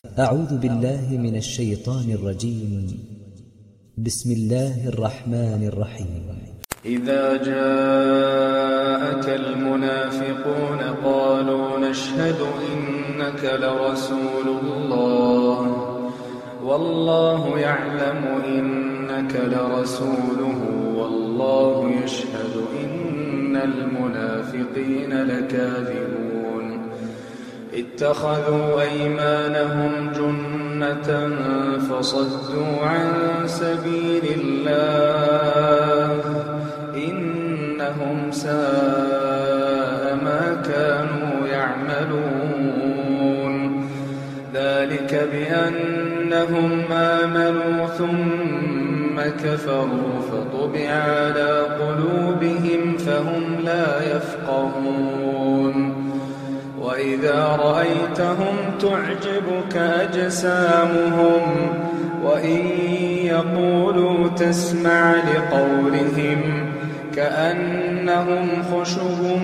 أعوذ بالله من الشيطان الرجيم. بسم الله الرحمن الرحيم. إذا جاءك المنافقون قالوا نشهد إنك لرسول الله والله يعلم إنك لرسوله والله يشهد إن المنافقين لكاذبون اتخذوا أيمانهم جنة فصدوا عن سبيل الله إنهم ساء ما كانوا يعملون ذلك بأنهم آمنوا ثم كفروا فطبع على قلوبهم فهم لا يفقهون وإذا رأيتهم تعجبك أجسامهم وإن يقولوا تسمع لقولهم كأنهم خشب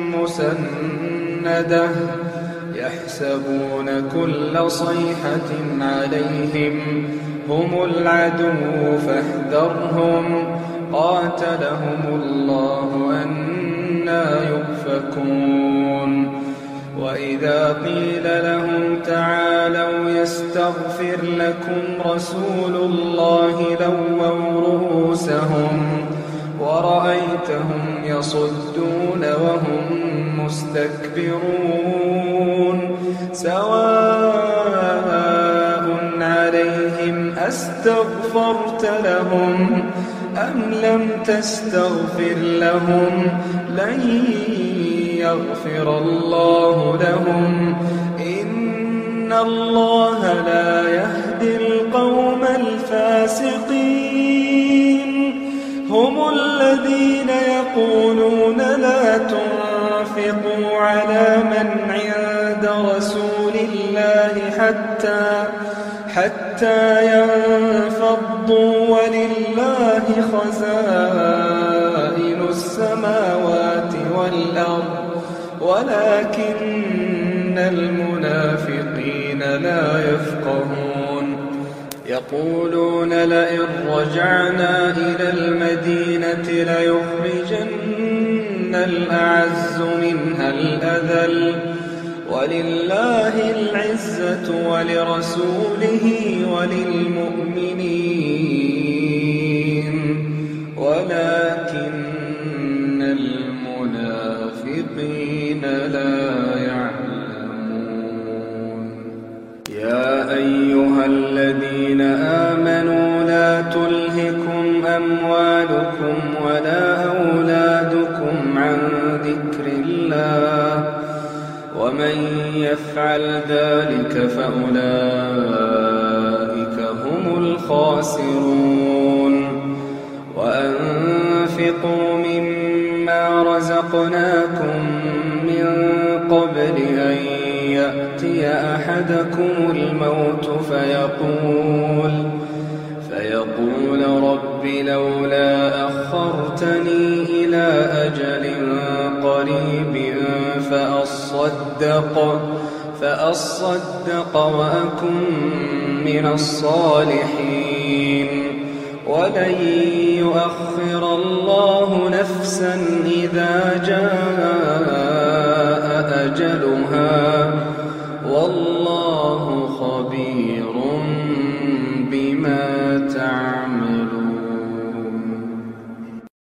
مسندة يحسبون كل صيحة عليهم هم العدو فاحذرهم قاتلهم الله أنى يؤفكون وإذا قيل لهم تعالوا يستغفر لكم رسول الله لووا رؤوسهم ورأيتهم يصدون وهم مستكبرون سواء عليهم أستغفرت لهم أم لم تستغفر لهم لن يغفر الله لهم إن الله لا يهدي القوم الفاسقين هم الذين يقولون لا تنفقوا على من عند رسول الله حتى ينفضوا ولله خزائن السماوات والأرض ولكن المنافقين لا يفقهون يقولون لئن رجعنا إلى المدينة ليخرجن الأعز منها الأذل ولله العزة ولرسوله وللمؤمنين ولكن المنافقين لا يعلمون يا أيها الذين آمنوا لا تلهكم أموالكم ولا أولادكم عن ذكر الله ومن يفعل ذلك فأولئك هم الخاسرون وأنفقوا مما رزقناكم من قبل أن يأتي أحدكم الموت فيقول رب لولا أخرتني إلى أجل قريب فأصدق وأكن من الصالحين ولن يؤخر الله نفسا إذا جاء أجلها والله خبير بما تعملون